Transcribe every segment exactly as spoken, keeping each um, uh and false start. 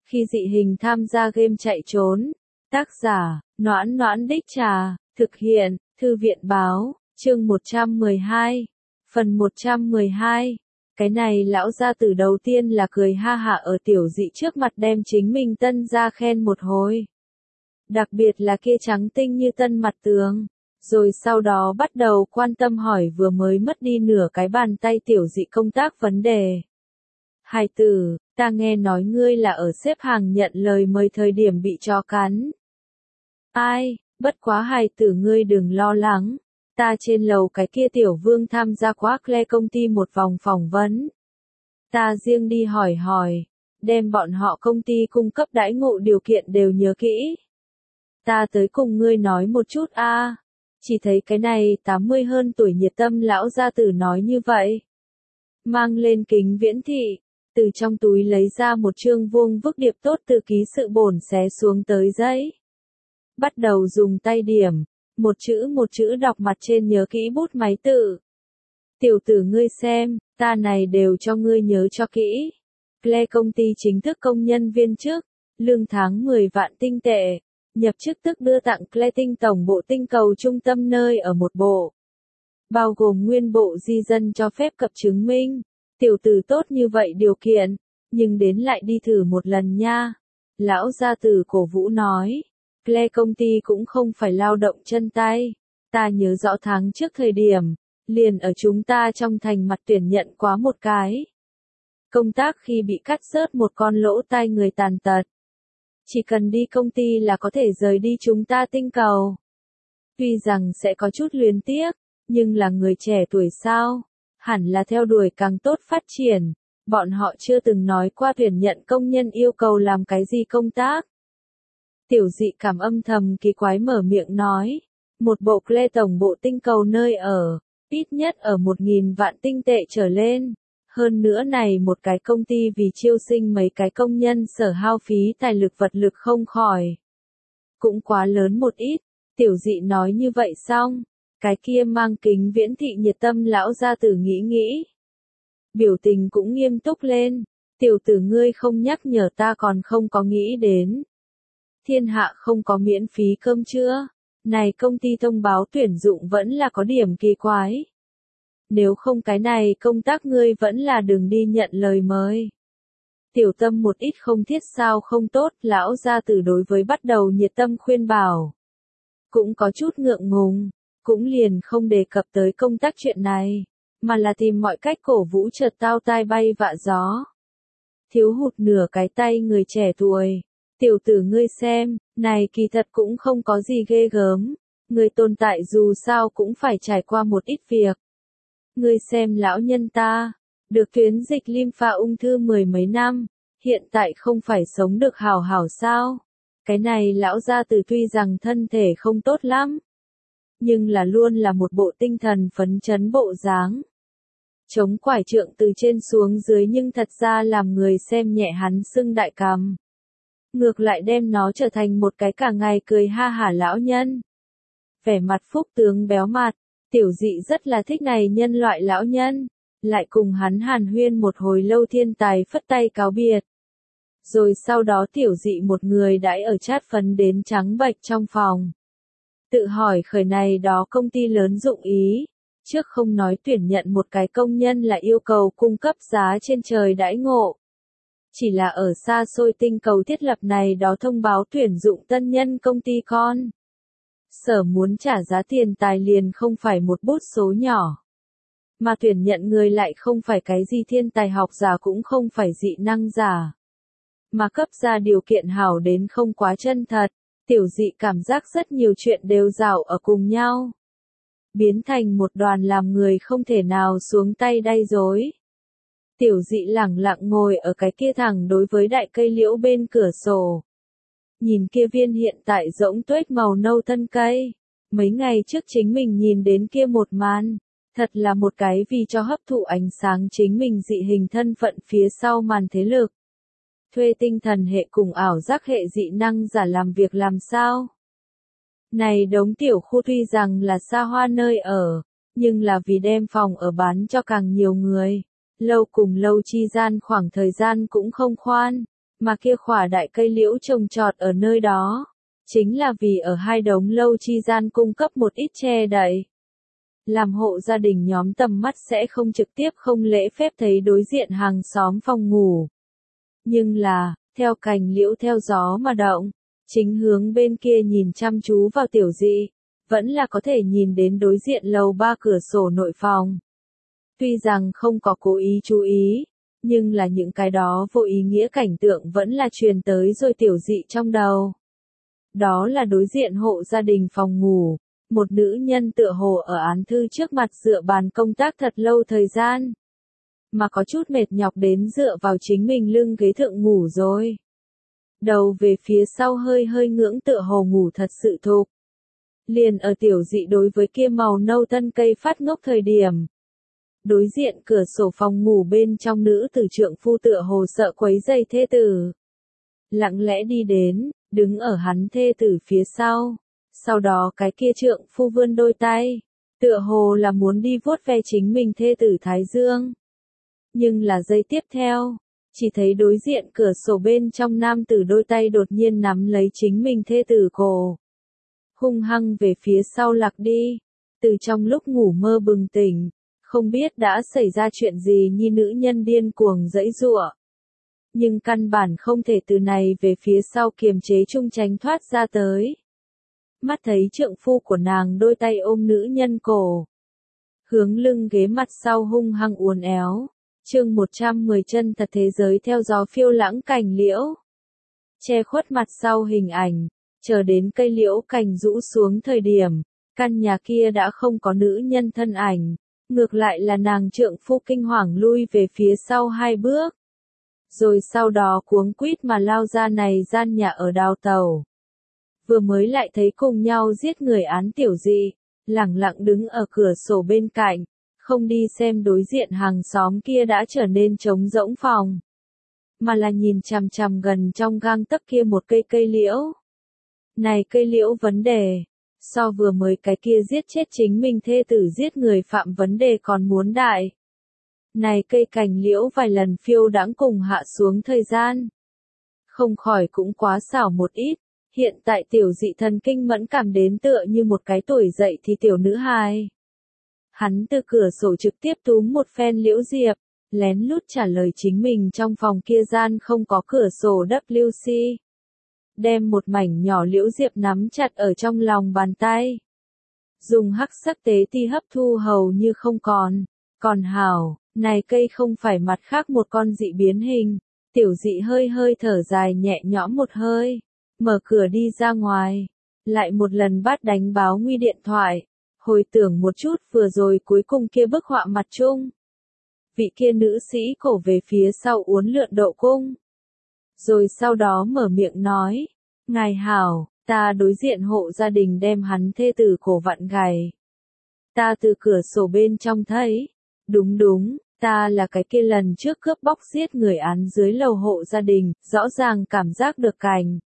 Khi dị hình tham gia game chạy trốn. Tác giả, Noãn Noãn Đích Trà, thực hiện, Thư viện Báo, chương một trăm mười hai. Phần một trăm mười hai. Cái này lão gia tử đầu tiên là cười ha hả ở tiểu dị trước mặt đem chính mình tân ra khen một hồi. Đặc biệt là kia trắng tinh như tân mặt tường. Rồi sau đó bắt đầu quan tâm hỏi vừa mới mất đi nửa cái bàn tay tiểu dị công tác vấn đề. Hài tử, ta nghe nói ngươi là ở xếp hàng nhận lời mời thời điểm bị chó cắn. Ai, bất quá hài tử ngươi đừng lo lắng. Ta trên lầu cái kia tiểu vương tham gia quá Cle công ty một vòng phỏng vấn. Ta riêng đi hỏi hỏi, đem bọn họ công ty cung cấp đãi ngộ điều kiện đều nhớ kỹ. Ta tới cùng ngươi nói một chút a. À. Chỉ thấy cái này tám mươi hơn tuổi nhiệt tâm lão gia tử nói như vậy. Mang lên kính viễn thị, từ trong túi lấy ra một chương vuông vức điệp tốt từ ký sự bổn xé xuống tới giấy. Bắt đầu dùng tay điểm, một chữ một chữ đọc mặt trên nhớ kỹ bút máy tự. Tiểu tử ngươi xem, ta này đều cho ngươi nhớ cho kỹ. Cle công ty chính thức công nhân viên chức, lương tháng mười vạn tinh tệ. Nhập chức tức đưa tặng Cle tinh tổng bộ tinh cầu trung tâm nơi ở một bộ. Bao gồm nguyên bộ di dân cho phép cập chứng minh. Tiểu tử tốt như vậy điều kiện, nhưng đến lại đi thử một lần nha. Lão gia tử cổ vũ nói. Cle công ty cũng không phải lao động chân tay. Ta nhớ rõ tháng trước thời điểm, liền ở chúng ta trong thành mặt tuyển nhận quá một cái. Công tác khi bị cắt rớt một con lỗ tai người tàn tật. Chỉ cần đi công ty là có thể rời đi chúng ta tinh cầu. Tuy rằng sẽ có chút luyến tiếc, nhưng là người trẻ tuổi sao? Hẳn là theo đuổi càng tốt phát triển. Bọn họ chưa từng nói qua tuyển nhận công nhân yêu cầu làm cái gì công tác. Tiểu dị cảm âm thầm kỳ quái mở miệng nói. Một bộ Cle tổng bộ tinh cầu nơi ở, ít nhất ở một nghìn vạn tinh tệ trở lên. Hơn nữa này một cái công ty vì chiêu sinh mấy cái công nhân sở hao phí tài lực vật lực không khỏi. Cũng quá lớn một ít, tiểu dị nói như vậy xong, cái kia mang kính viễn thị nhiệt tâm lão gia tử nghĩ nghĩ. Biểu tình cũng nghiêm túc lên, tiểu tử ngươi không nhắc nhở ta còn không có nghĩ đến. Thiên hạ không có miễn phí cơm trưa, này công ty thông báo tuyển dụng vẫn là có điểm kỳ quái. Nếu không cái này công tác ngươi vẫn là đừng đi nhận lời mời. Tiểu tâm một ít không thiết sao không tốt, lão gia tử đối với bắt đầu nhiệt tâm khuyên bảo. Cũng có chút ngượng ngùng, cũng liền không đề cập tới công tác chuyện này, mà là tìm mọi cách cổ vũ chợt tao tai bay vạ gió. Thiếu hụt nửa cái tay người trẻ tuổi. Tiểu tử ngươi xem, này kỳ thật cũng không có gì ghê gớm. Người tồn tại dù sao cũng phải trải qua một ít việc. Ngươi xem lão nhân ta, được tuyến dịch lympha ung thư mười mấy năm, hiện tại không phải sống được hảo hảo sao? Cái này lão gia tử tuy rằng thân thể không tốt lắm, nhưng là luôn là một bộ tinh thần phấn chấn bộ dáng. Chống quải trượng từ trên xuống dưới nhưng thật ra làm người xem nhẹ hắn sưng đại cằm. Ngược lại đem nó trở thành một cái cả ngày cười ha hả lão nhân. Vẻ mặt phúc tướng béo mặt. Tiểu dị rất là thích này nhân loại lão nhân, lại cùng hắn hàn huyên một hồi lâu thiên tài phất tay cáo biệt. Rồi sau đó tiểu dị một người đãi ở chát phấn đến trắng bệch trong phòng. Tự hỏi khởi này đó công ty lớn dụng ý, trước không nói tuyển nhận một cái công nhân là yêu cầu cung cấp giá trên trời đãi ngộ. Chỉ là ở xa xôi tinh cầu thiết lập này đó thông báo tuyển dụng tân nhân công ty con. Sở muốn trả giá tiền tài liền không phải một bút số nhỏ. Mà tuyển nhận người lại không phải cái gì thiên tài học giả cũng không phải dị năng giả. Mà cấp ra điều kiện hảo đến không quá chân thật, tiểu dị cảm giác rất nhiều chuyện đều rảo ở cùng nhau. Biến thành một đoàn làm người không thể nào xuống tay đay dối. Tiểu dị lẳng lặng ngồi ở cái kia thẳng đối với đại cây liễu bên cửa sổ. Nhìn kia viên hiện tại rỗng tuếch màu nâu thân cây. Mấy ngày trước chính mình nhìn đến kia một màn. Thật là một cái vì cho hấp thụ ánh sáng chính mình dị hình thân phận phía sau màn thế lực. Thuê tinh thần hệ cùng ảo giác hệ dị năng giả làm việc làm sao? Này đống tiểu khu tuy rằng là xa hoa nơi ở, nhưng là vì đem phòng ở bán cho càng nhiều người. Lâu cùng lâu chi gian khoảng thời gian cũng không khoan. Mà kia khỏa đại cây liễu trồng trọt ở nơi đó, chính là vì ở hai đống lâu chi gian cung cấp một ít che đậy. Làm hộ gia đình nhóm tầm mắt sẽ không trực tiếp không lễ phép thấy đối diện hàng xóm phòng ngủ. Nhưng là, theo cành liễu theo gió mà động, chính hướng bên kia nhìn chăm chú vào tiểu dị, vẫn là có thể nhìn đến đối diện lầu ba cửa sổ nội phòng. Tuy rằng không có cố ý chú ý, nhưng là những cái đó vô ý nghĩa cảnh tượng vẫn là truyền tới rồi tiểu dị trong đầu. Đó là đối diện hộ gia đình phòng ngủ, một nữ nhân tựa hồ ở án thư trước mặt dựa bàn công tác thật lâu thời gian. Mà có chút mệt nhọc đến dựa vào chính mình lưng ghế thượng ngủ rồi. Đầu về phía sau hơi hơi ngưỡng tựa hồ ngủ thật sự thục. Liền ở tiểu dị đối với kia màu nâu thân cây phát ngốc thời điểm. Đối diện cửa sổ phòng ngủ bên trong nữ tử trượng phu tựa hồ sợ quấy dây thê tử. Lặng lẽ đi đến, đứng ở hắn thê tử phía sau. Sau đó cái kia trượng phu vươn đôi tay, tựa hồ là muốn đi vuốt ve chính mình thê tử thái dương. Nhưng là giây tiếp theo, chỉ thấy đối diện cửa sổ bên trong nam tử đôi tay đột nhiên nắm lấy chính mình thê tử cổ. Hung hăng về phía sau lạc đi, từ trong lúc ngủ mơ bừng tỉnh, không biết đã xảy ra chuyện gì như nữ nhân điên cuồng giãy giụa. Nhưng căn bản không thể từ này về phía sau kiềm chế chung tránh thoát ra tới. Mắt thấy trượng phu của nàng đôi tay ôm nữ nhân cổ. Hướng lưng ghế mặt sau hung hăng uốn éo. Chương một trăm mười chân thật thế giới theo gió phiêu lãng cành liễu. Che khuất mặt sau hình ảnh, chờ đến cây liễu cành rũ xuống thời điểm, căn nhà kia đã không có nữ nhân thân ảnh, ngược lại là nàng trượng phu kinh hoàng lui về phía sau hai bước. Rồi sau đó cuống quýt mà lao ra này gian nhà ở đào tàu. Vừa mới lại thấy cùng nhau giết người án tiểu dị, lẳng lặng đứng ở cửa sổ bên cạnh, không đi xem đối diện hàng xóm kia đã trở nên trống rỗng phòng. Mà là nhìn chằm chằm gần trong gang tấc kia một cây cây liễu. Này cây liễu vấn đề, so vừa mới cái kia giết chết chính mình thê tử giết người phạm vấn đề còn muốn đại. Này cây cành liễu vài lần phiêu đãng cùng hạ xuống thời gian. Không khỏi cũng quá xảo một ít. Hiện tại tiểu dị thần kinh mẫn cảm đến tựa như một cái tuổi dậy thì tiểu nữ hài. Hắn từ cửa sổ trực tiếp túm một phen liễu diệp, lén lút trả lời chính mình trong phòng kia gian không có cửa sổ W C. Đem một mảnh nhỏ liễu diệp nắm chặt ở trong lòng bàn tay. Dùng hắc sắc tế ti hấp thu hầu như không còn. Còn hảo, này cây không phải mặt khác một con dị biến hình. Tiểu dị hơi hơi thở dài nhẹ nhõm một hơi. Mở cửa đi ra ngoài, lại một lần bắt đánh báo nguy điện thoại, hồi tưởng một chút vừa rồi cuối cùng kia bức họa mặt chung. Vị kia nữ sĩ cổ về phía sau uốn lượn độ cung. Rồi sau đó mở miệng nói, ngài hảo, ta đối diện hộ gia đình đem hắn thê tử cổ vặn gài. Ta từ cửa sổ bên trong thấy, đúng đúng, ta là cái kia lần trước cướp bóc giết người án dưới lầu hộ gia đình, rõ ràng cảm giác được cảnh.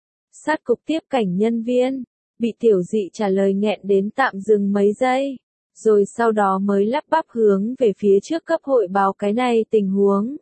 Sát cục tiếp cảnh nhân viên, bị tiểu dị trả lời nghẹn đến tạm dừng mấy giây, rồi sau đó mới lắp bắp hướng về phía trước cấp hội báo cái này tình huống.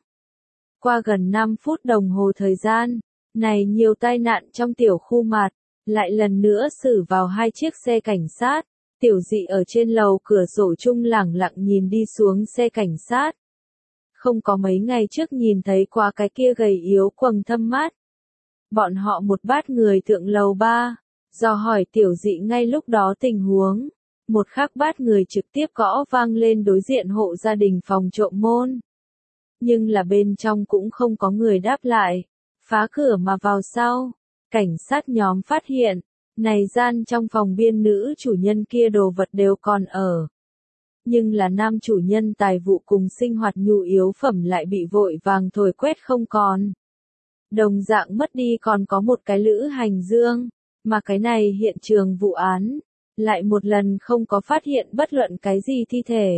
Qua gần năm phút đồng hồ thời gian, này nhiều tai nạn trong tiểu khu mặt, lại lần nữa xử vào hai chiếc xe cảnh sát, tiểu dị ở trên lầu cửa sổ chung lẳng lặng nhìn đi xuống xe cảnh sát. Không có mấy ngày trước nhìn thấy qua cái kia gầy yếu quầng thâm mát. Bọn họ một bát người thượng lầu ba, do hỏi tiểu dị ngay lúc đó tình huống, một khác bát người trực tiếp gõ vang lên đối diện hộ gia đình phòng trộm môn. Nhưng là bên trong cũng không có người đáp lại, phá cửa mà vào sau, cảnh sát nhóm phát hiện, này gian trong phòng biên nữ chủ nhân kia đồ vật đều còn ở. Nhưng là nam chủ nhân tài vụ cùng sinh hoạt nhu yếu phẩm lại bị vội vàng thổi quét không còn. Đồng dạng mất đi còn có một cái lữ hành dương, mà cái này hiện trường vụ án, lại một lần không có phát hiện bất luận cái gì thi thể.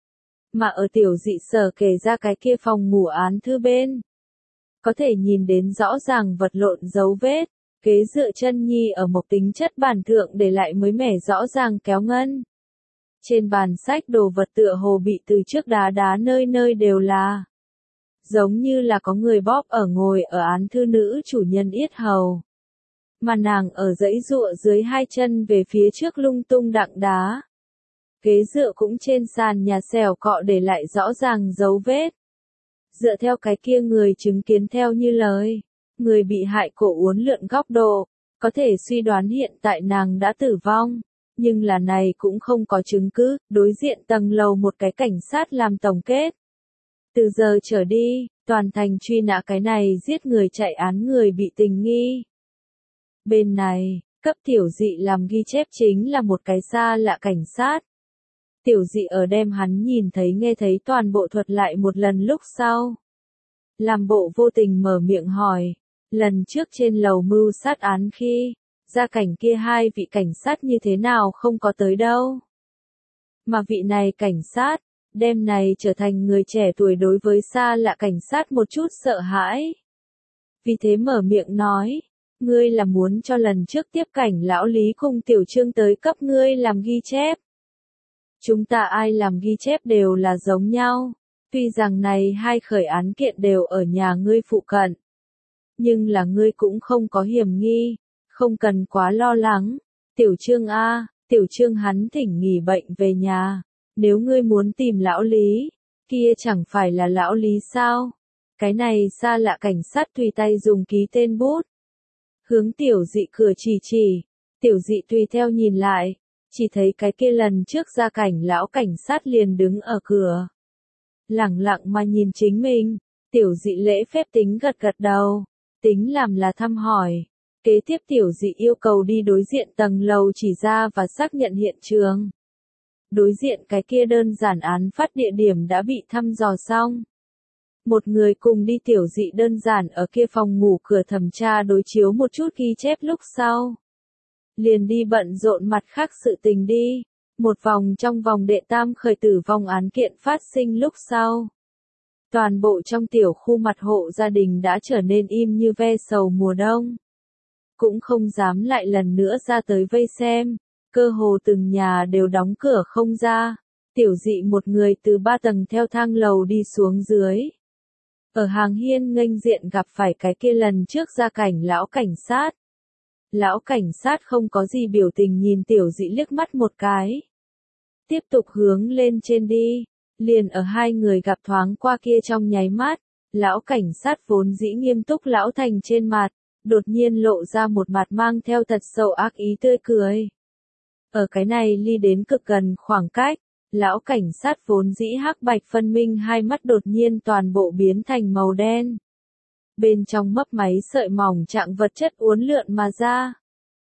Mà ở tiểu dị sở kể ra cái kia phòng ngủ án thư bên, có thể nhìn đến rõ ràng vật lộn dấu vết, kế dựa chân nhi ở một tính chất bản thượng để lại mới mẻ rõ ràng kéo ngân. Trên bàn sách đồ vật tựa hồ bị từ trước đá đá nơi nơi đều là. giống như là có người bóp ở ngồi ở án thư nữ chủ nhân yết hầu. Mà nàng ở dãy dụa dưới hai chân về phía trước lung tung đặng đá. Ghế dựa cũng trên sàn nhà xèo cọ để lại rõ ràng dấu vết. Dựa theo cái kia người chứng kiến theo như lời, người bị hại cổ uốn lượn góc độ, có thể suy đoán hiện tại nàng đã tử vong. Nhưng là này cũng không có chứng cứ, đối diện tầng lầu một cái cảnh sát làm tổng kết. Từ giờ trở đi, toàn thành truy nã cái này giết người chạy án người bị tình nghi. Bên này, cấp tiểu dị làm ghi chép chính là một cái xa lạ cảnh sát. Tiểu dị ở đem hắn nhìn thấy nghe thấy toàn bộ thuật lại một lần lúc sau. Làm bộ vô tình mở miệng hỏi, lần trước trên lầu mưu sát án khi, gia cảnh kia hai vị cảnh sát như thế nào không có tới đâu. Mà vị này cảnh sát, đêm này trở thành người trẻ tuổi đối với xa lạ cảnh sát một chút sợ hãi. Vì thế mở miệng nói, ngươi là muốn cho lần trước tiếp cảnh lão Lý cùng tiểu Trương tới cấp ngươi làm ghi chép. Chúng ta ai làm ghi chép đều là giống nhau, tuy rằng này hai khởi án kiện đều ở nhà ngươi phụ cận. Nhưng là ngươi cũng không có hiểm nghi, không cần quá lo lắng. Tiểu Trương A, tiểu Trương hắn thỉnh nghỉ bệnh về nhà, nếu ngươi muốn tìm lão Lý, kia chẳng phải là lão Lý sao? Cái này xa lạ cảnh sát tùy tay dùng ký tên bút. Hướng tiểu dị cửa chỉ chỉ, tiểu dị tùy theo nhìn lại, chỉ thấy cái kia lần trước ra cảnh lão cảnh sát liền đứng ở cửa. Lẳng lặng mà nhìn chính mình, tiểu dị lễ phép tính gật gật đầu, tính làm là thăm hỏi. Kế tiếp tiểu dị yêu cầu đi đối diện tầng lầu chỉ ra và xác nhận hiện trường. Đối diện cái kia đơn giản án phát địa điểm đã bị thăm dò xong. Một người cùng đi tiểu dị đơn giản ở kia phòng ngủ cửa thẩm tra đối chiếu một chút ghi chép lúc sau. Liền đi bận rộn mặt khác sự tình đi. Một vòng trong vòng đệ tam khởi tử vong án kiện phát sinh lúc sau. Toàn bộ trong tiểu khu mặt hộ gia đình đã trở nên im như ve sầu mùa đông. Cũng không dám lại lần nữa ra tới vây xem. Cơ hồ từng nhà đều đóng cửa không ra. Tiểu dị một người từ ba tầng theo thang lầu đi xuống dưới. Ở hàng hiên nghênh diện gặp phải cái kia lần trước ra cảnh lão cảnh sát. Lão cảnh sát không có gì biểu tình nhìn tiểu dị liếc mắt một cái. Tiếp tục hướng lên trên đi. Liền ở hai người gặp thoáng qua kia trong nháy mắt. Lão cảnh sát vốn dĩ nghiêm túc lão thành trên mặt. Đột nhiên lộ ra một mặt mang theo thật sâu ác ý tươi cười. Ở cái này ly đến cực gần khoảng cách, lão cảnh sát vốn dĩ hắc bạch phân minh hai mắt đột nhiên toàn bộ biến thành màu đen. Bên trong mấp máy sợi mỏng trạng vật chất uốn lượn mà ra.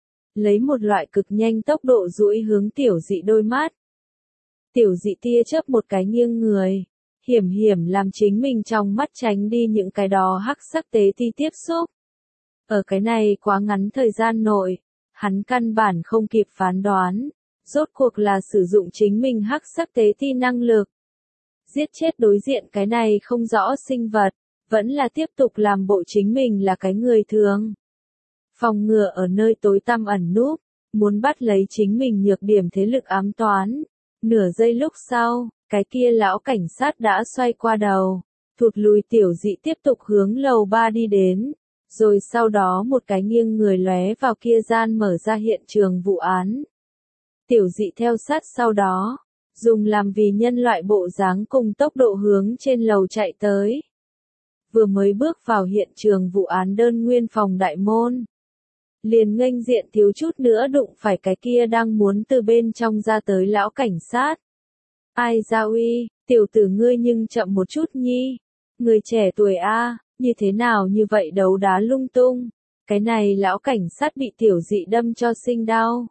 Lấy một loại cực nhanh tốc độ duỗi hướng tiểu dị đôi mắt. Tiểu dị tia chớp một cái nghiêng người, hiểm hiểm làm chính mình trong mắt tránh đi những cái đó hắc sắc tế ti tiếp xúc. Ở cái này quá ngắn thời gian nội, hắn căn bản không kịp phán đoán, rốt cuộc là sử dụng chính mình hắc sắc tế ti năng lực. Giết chết đối diện cái này không rõ sinh vật, vẫn là tiếp tục làm bộ chính mình là cái người thường. Phòng ngừa ở nơi tối tăm ẩn núp, muốn bắt lấy chính mình nhược điểm thế lực ám toán. Nửa giây lúc sau, cái kia lão cảnh sát đã xoay qua đầu, thụt lùi tiểu dị tiếp tục hướng lầu ba đi đến. Rồi sau đó một cái nghiêng người lóe vào kia gian mở ra hiện trường vụ án. Tiểu dị theo sát sau đó, dùng làm vì nhân loại bộ dáng cùng tốc độ hướng trên lầu chạy tới. Vừa mới bước vào hiện trường vụ án đơn nguyên phòng đại môn. Liền nghênh diện thiếu chút nữa đụng phải cái kia đang muốn từ bên trong ra tới lão cảnh sát. Ai ra uy, tiểu tử ngươi nhưng chậm một chút nhi. Người trẻ tuổi a, như thế nào như vậy đấu đá lung tung. Cái này lão cảnh sát bị tiểu dị đâm cho sinh đau.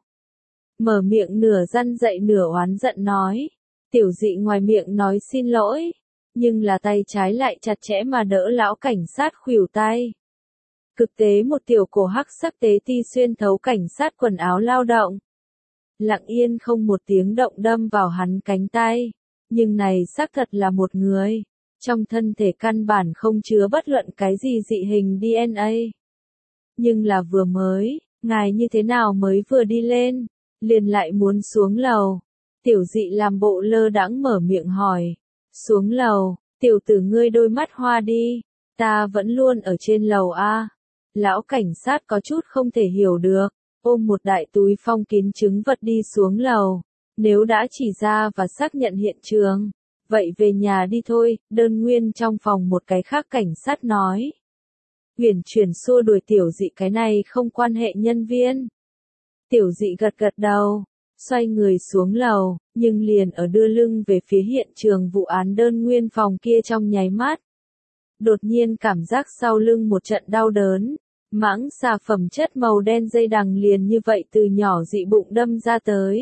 Mở miệng nửa răn dậy nửa oán giận nói. Tiểu dị ngoài miệng nói xin lỗi, nhưng là tay trái lại chặt chẽ mà đỡ lão cảnh sát khuỷu tay. Cực tế một tiểu cổ hắc sắc tế ti xuyên thấu cảnh sát quần áo lao động. Lặng yên không một tiếng động đâm vào hắn cánh tay. Nhưng này xác thật là một người. Trong thân thể căn bản không chứa bất luận cái gì dị hình đê en a. Nhưng là vừa mới, ngài như thế nào mới vừa đi lên, liền lại muốn xuống lầu. Tiểu dị làm bộ lơ đãng mở miệng hỏi. Xuống lầu, Tiểu tử ngươi đôi mắt hoa đi, ta vẫn luôn ở trên lầu A. Lão cảnh sát có chút không thể hiểu được, ôm một đại túi phong kín chứng vật đi xuống lầu. Nếu đã chỉ ra và xác nhận hiện trường, vậy về nhà đi thôi, đơn nguyên trong phòng một cái khác cảnh sát nói. Huyền chuyển xua đuổi tiểu dị cái này không quan hệ nhân viên. Tiểu dị gật gật đầu, xoay người xuống lầu, nhưng liền ở đưa lưng về phía hiện trường vụ án đơn nguyên phòng kia trong nháy mắt. Đột nhiên cảm giác sau lưng một trận đau đớn, mãng xà phẩm chất màu đen dây đằng liền như vậy từ nhỏ dị bụng đâm ra tới.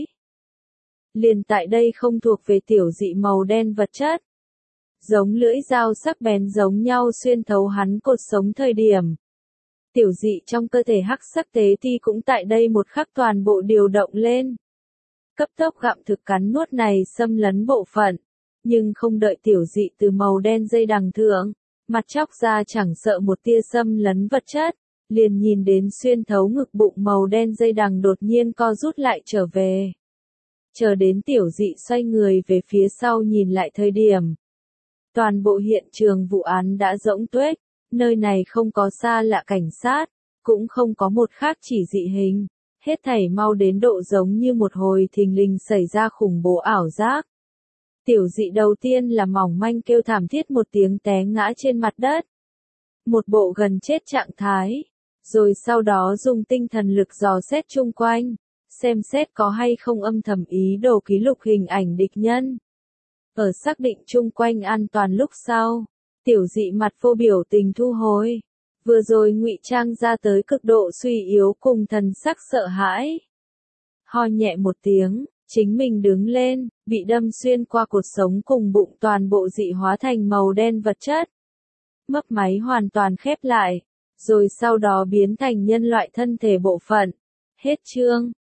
Liền tại đây không thuộc về tiểu dị màu đen vật chất. Giống lưỡi dao sắc bén giống nhau xuyên thấu hắn cột sống thời điểm. Tiểu dị trong cơ thể hắc sắc tế ti cũng tại đây một khắc toàn bộ điều động lên. Cấp tốc gặm thực cắn nuốt này xâm lấn bộ phận. Nhưng không đợi tiểu dị từ màu đen dây đằng thượng, mặt chóc ra chẳng sợ một tia xâm lấn vật chất, liền nhìn đến xuyên thấu ngực bụng màu đen dây đằng đột nhiên co rút lại trở về. Chờ đến tiểu dị xoay người về phía sau nhìn lại thời điểm. Toàn bộ hiện trường vụ án đã rỗng tuếch, nơi này không có xa lạ cảnh sát, cũng không có một khác chỉ dị hình, hết thảy mau đến độ giống như một hồi thình lình xảy ra khủng bố ảo giác. Tiểu dị đầu tiên là mỏng manh kêu thảm thiết một tiếng té ngã trên mặt đất. Một bộ gần chết trạng thái, rồi sau đó dùng tinh thần lực dò xét chung quanh, xem xét có hay không âm thầm ý đồ ký lục hình ảnh địch nhân. Ở xác định chung quanh an toàn lúc sau, tiểu dị mặt vô biểu tình thu hồi. Vừa rồi ngụy trang ra tới cực độ suy yếu cùng thần sắc sợ hãi. Ho nhẹ một tiếng, chính mình đứng lên, bị đâm xuyên qua cột sống cùng bụng toàn bộ dị hóa thành màu đen vật chất. Mấp máy hoàn toàn khép lại, rồi sau đó biến thành nhân loại thân thể bộ phận. Hết chương.